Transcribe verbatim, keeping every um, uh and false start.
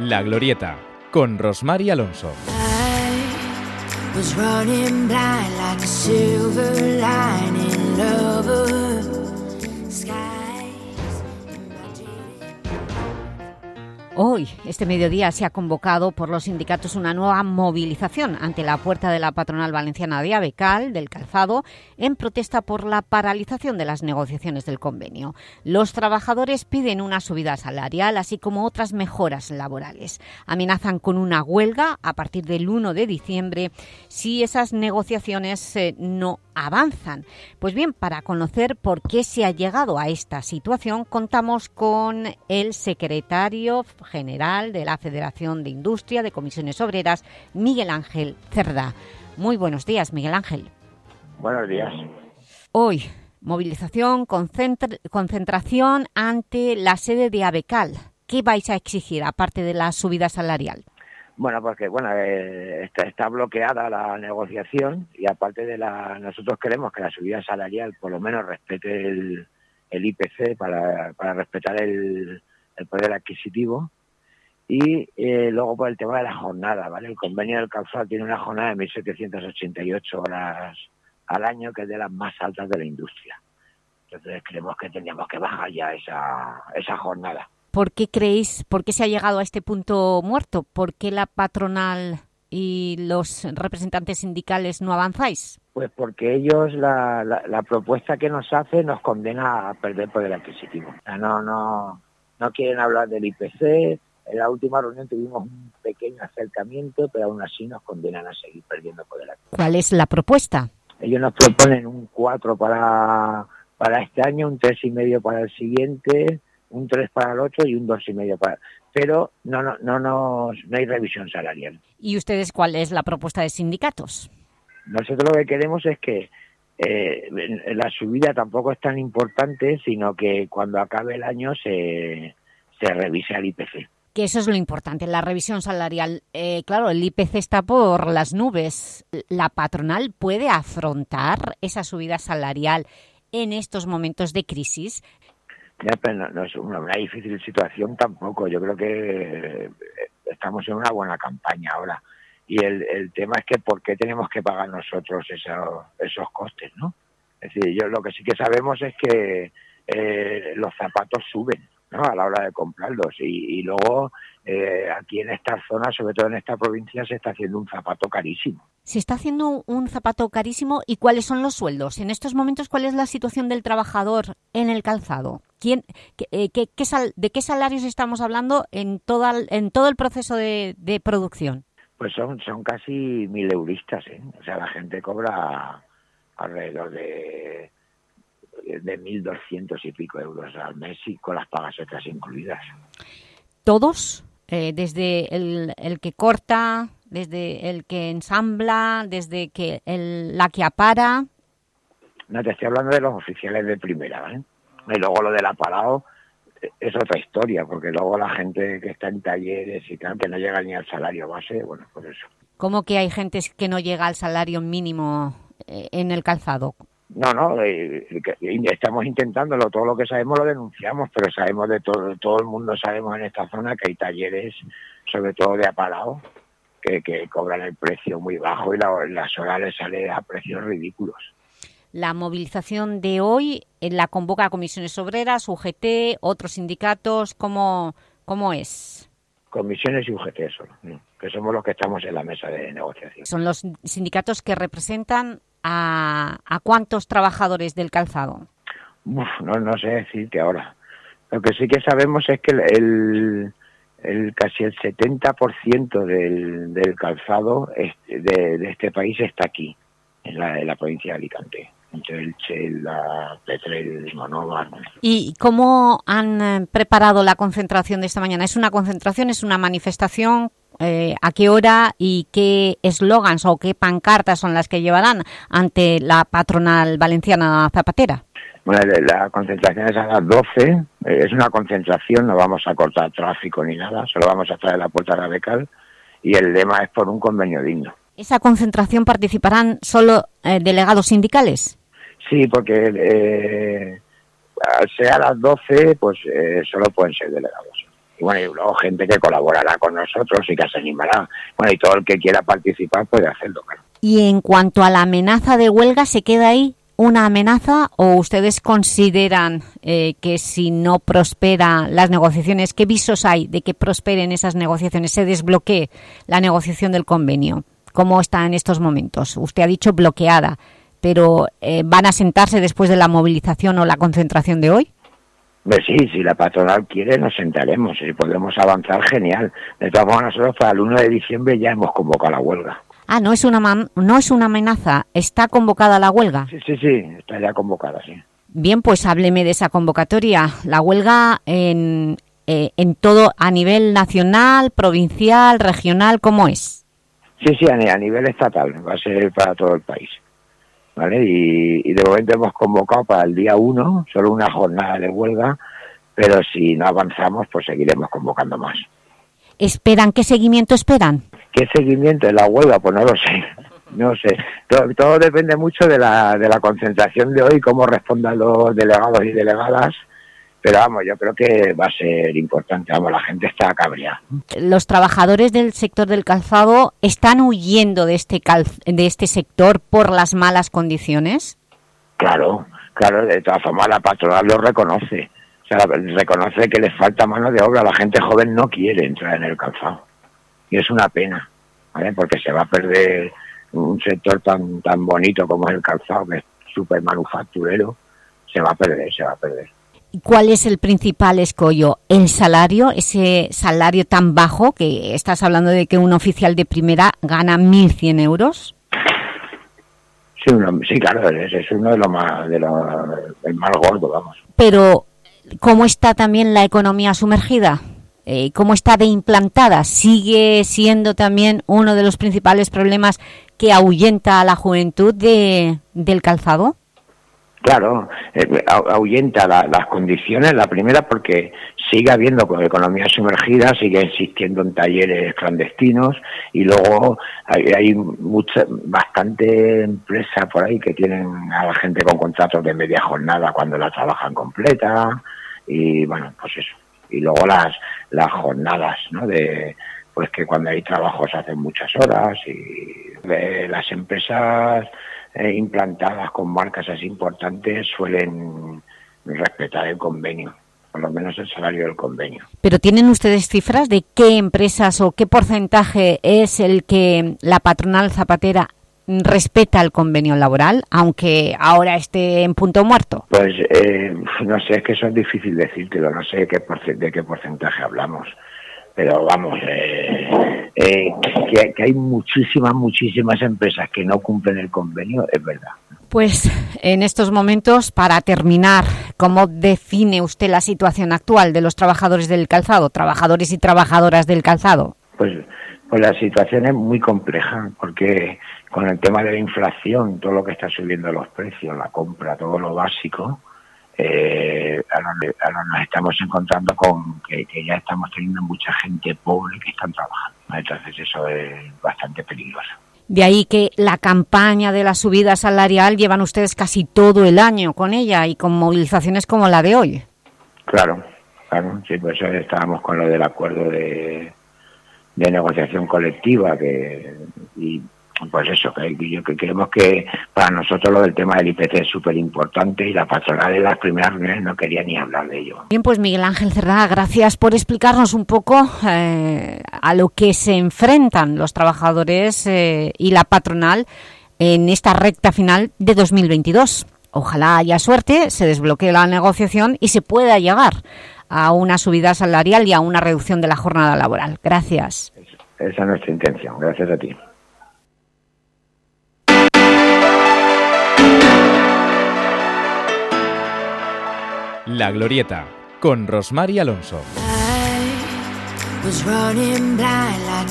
La Glorieta, con Rosmar Alonso. Hoy, este mediodía, se ha convocado por los sindicatos una nueva movilización ante la puerta de la patronal valenciana de Abecal, del calzado, en protesta por la paralización de las negociaciones del convenio. Los trabajadores piden una subida salarial, así como otras mejoras laborales. Amenazan con una huelga a partir del uno de diciembre si esas negociaciones eh, no avanzan. Pues bien, para conocer por qué se ha llegado a esta situación, contamos con el secretario general de la Federación de Industria de Comisiones Obreras, Miguel Ángel Cerdá. Muy buenos días, Miguel Ángel. Buenos días. Hoy, movilización, concentra- concentración ante la sede de Abecal. ¿Qué vais a exigir, aparte de la subida salarial? Bueno, porque bueno eh, está, está bloqueada la negociación y aparte de la... Nosotros queremos que la subida salarial por lo menos respete el, el I P C para, para respetar el, el poder adquisitivo y eh, luego por el tema de la jornada, ¿vale? El convenio del calzado tiene una jornada de mil setecientas ochenta y ocho horas al año, que es de las más altas de la industria. Entonces creemos que tendríamos que bajar ya esa, esa jornada. ¿Por qué creéis, por qué se ha llegado a este punto muerto? ¿Por qué la patronal y los representantes sindicales no avanzáis? Pues porque ellos, la, la, la propuesta que nos hace nos condena a perder poder adquisitivo. O sea, no, no, no quieren hablar del I P C. En la última reunión tuvimos un pequeño acercamiento, pero aún así nos condenan a seguir perdiendo poder adquisitivo. ¿Cuál es la propuesta? Ellos nos proponen un cuatro para, para este año, un tres y medio para el siguiente, un tres para el otro y un dos y medio para... Pero no, no, no, no, no hay revisión salarial. ¿Y ustedes cuál es la propuesta de sindicatos? Nosotros lo que queremos es que eh, la subida tampoco es tan importante, sino que cuando acabe el año se, se revise el I P C. Que eso es lo importante, la revisión salarial. Eh, claro, el I P C está por las nubes. ¿La patronal puede afrontar esa subida salarial en estos momentos de crisis? Ya, pero no, no es una, una difícil situación tampoco. Yo creo que estamos en una buena campaña ahora. Y el, el tema es que ¿por qué tenemos que pagar nosotros esos, esos costes, ¿no? Es decir, yo lo que sí que sabemos es que eh, los zapatos suben, ¿no?, a la hora de comprarlos. Y, y luego eh, aquí en esta zona, sobre todo en esta provincia, se está haciendo un zapato carísimo. Se está haciendo un zapato carísimo. ¿Y cuáles son los sueldos? En estos momentos, ¿cuál es la situación del trabajador en el calzado? ¿Quién, qué, eh, qué, qué sal, ¿De qué salarios estamos hablando en, toda, en todo el proceso de, de producción? Pues son, son casi mil euristas, ¿eh? O sea, la gente cobra alrededor de, de mil doscientos y pico euros al mes y con las pagas extras incluidas. ¿Todos? Eh, desde el, el que corta, desde el que ensambla, desde que el, la que apara. No, te estoy hablando de los oficiales de primera, ¿vale? Y luego lo del aparado es otra historia, porque luego la gente que está en talleres y tal, que no llega ni al salario base, bueno, por eso. ¿Cómo que hay gente que no llega al salario mínimo eh, en el calzado? No, no, eh, estamos intentándolo, todo lo que sabemos lo denunciamos, pero sabemos de todo, todo el mundo sabemos en esta zona que hay talleres, sobre todo de aparado, que, que cobran el precio muy bajo y la, las horas les sale a precios ridículos. La movilización de hoy la convoca a Comisiones Obreras, U G T, otros sindicatos. ¿Cómo, cómo es? Comisiones y U G T solo, que somos los que estamos en la mesa de negociación. ¿Son los sindicatos que representan a, a cuántos trabajadores del calzado? Uf, no, no sé decirte ahora. Lo que sí que sabemos es que el, el, el casi el setenta por ciento del, del calzado de, de este país está aquí, en la, en la provincia de Alicante. Entre Elche, la Petrel, Monóvar. ¿Y cómo han preparado la concentración de esta mañana? ¿Es una concentración, es una manifestación? Eh, ¿A qué hora y qué eslogans o qué pancartas son las que llevarán ante la patronal valenciana zapatera? Bueno, la concentración es a las doce, es una concentración, no vamos a cortar tráfico ni nada, solo vamos a traer la puerta de Abecal y el lema es por un convenio digno. ¿Esa concentración participarán solo eh, delegados sindicales? Sí, porque eh, al ser a las doce, pues eh, solo pueden ser delegados. y bueno, y luego gente que colaborará con nosotros y que se animará. Bueno, y todo el que quiera participar puede hacerlo, claro. Y en cuanto a la amenaza de huelga, ¿se queda ahí una amenaza o ustedes consideran eh, que si no prosperan las negociaciones, qué visos hay de que prosperen esas negociaciones, se desbloquee la negociación del convenio? ¿Cómo está en estos momentos? Usted ha dicho bloqueada, pero eh, ¿van a sentarse después de la movilización o la concentración de hoy? Pues sí, si la patronal quiere nos sentaremos, si podemos avanzar, genial. De todas formas, nosotros para el uno de diciembre ya hemos convocado la huelga. Ah, no es una no es una amenaza, ¿está convocada la huelga? Sí, sí, sí, está ya convocada, sí. Bien, pues hábleme de esa convocatoria. La huelga en, eh, en todo, a nivel nacional, provincial, regional, ¿cómo es? Sí, sí, a nivel estatal, va a ser para todo el país, ¿vale? Y, y de momento hemos convocado para el día uno, solo una jornada de huelga, pero si no avanzamos, pues seguiremos convocando más. ¿Esperan? ¿Qué seguimiento esperan? ¿Qué seguimiento de la huelga? Pues no lo sé, no sé. Todo, todo depende mucho de la, de la concentración de hoy, cómo respondan los delegados y delegadas, pero vamos, yo creo que va a ser importante, vamos, la gente está cabreada. ¿Los trabajadores del sector del calzado están huyendo de este, cal, de este sector por las malas condiciones? Claro, claro, de todas formas la patronal lo reconoce, o sea, reconoce que les falta mano de obra, la gente joven no quiere entrar en el calzado. Y es una pena, ¿vale? Porque se va a perder un sector tan tan bonito como es el calzado, que es súper manufacturero, se va a perder, se va a perder. ¿Cuál es el principal escollo? ¿El salario? Ese salario tan bajo, que estás hablando de que un oficial de primera gana mil cien euros. Sí, uno, sí, claro, ese es uno de los más, de los, el más gordo, vamos. Pero, ¿cómo está también la economía sumergida? Eh, ¿Cómo está de implantada? ¿Sigue siendo también uno de los principales problemas que ahuyenta a la juventud de, del calzado? Claro, eh, ahuyenta la, las condiciones, la primera porque sigue habiendo con economía sumergida, sigue existiendo en talleres clandestinos y luego hay, hay mucha, bastante empresas por ahí que tienen a la gente con contratos de media jornada cuando la trabajan completa y bueno, pues eso. Y luego las las jornadas, ¿no? De pues que cuando hay trabajo se hacen muchas horas y de las empresas eh, implantadas con marcas así importantes suelen respetar el convenio, por lo menos el salario del convenio. ¿Pero tienen ustedes cifras de qué empresas o qué porcentaje es el que la patronal zapatera respeta el convenio laboral, aunque ahora esté en punto muerto? Pues eh, no sé, es que eso es difícil decírtelo, no sé de qué, porce- de qué porcentaje hablamos, pero vamos, eh, eh, que, que hay muchísimas, muchísimas empresas que no cumplen el convenio, es verdad. Pues en estos momentos, para terminar, ¿cómo define usted la situación actual de los trabajadores del calzado, trabajadores y trabajadoras del calzado? Pues, pues la situación es muy compleja, porque con el tema de la inflación, todo lo que está subiendo los precios, la compra, todo lo básico, eh, ahora, ahora nos estamos encontrando con que, que ya estamos teniendo mucha gente pobre que están trabajando, ¿no? Entonces eso es bastante peligroso. De ahí que la campaña de la subida salarial llevan ustedes casi todo el año con ella y con movilizaciones como la de hoy. Claro, claro, sí, por eso estábamos con lo del acuerdo de, de negociación colectiva que y pues eso, que, yo, que creemos que para nosotros lo del tema del I P C es súper importante y la patronal en las primeras reuniones no quería ni hablar de ello. Bien, pues Miguel Ángel Cerdá, gracias por explicarnos un poco eh, a lo que se enfrentan los trabajadores eh, y la patronal en esta recta final de dos mil veintidós. Ojalá haya suerte, se desbloquee la negociación y se pueda llegar a una subida salarial y a una reducción de la jornada laboral. Gracias. Esa es nuestra intención. Gracias a ti. La Glorieta, con Rosmar Alonso.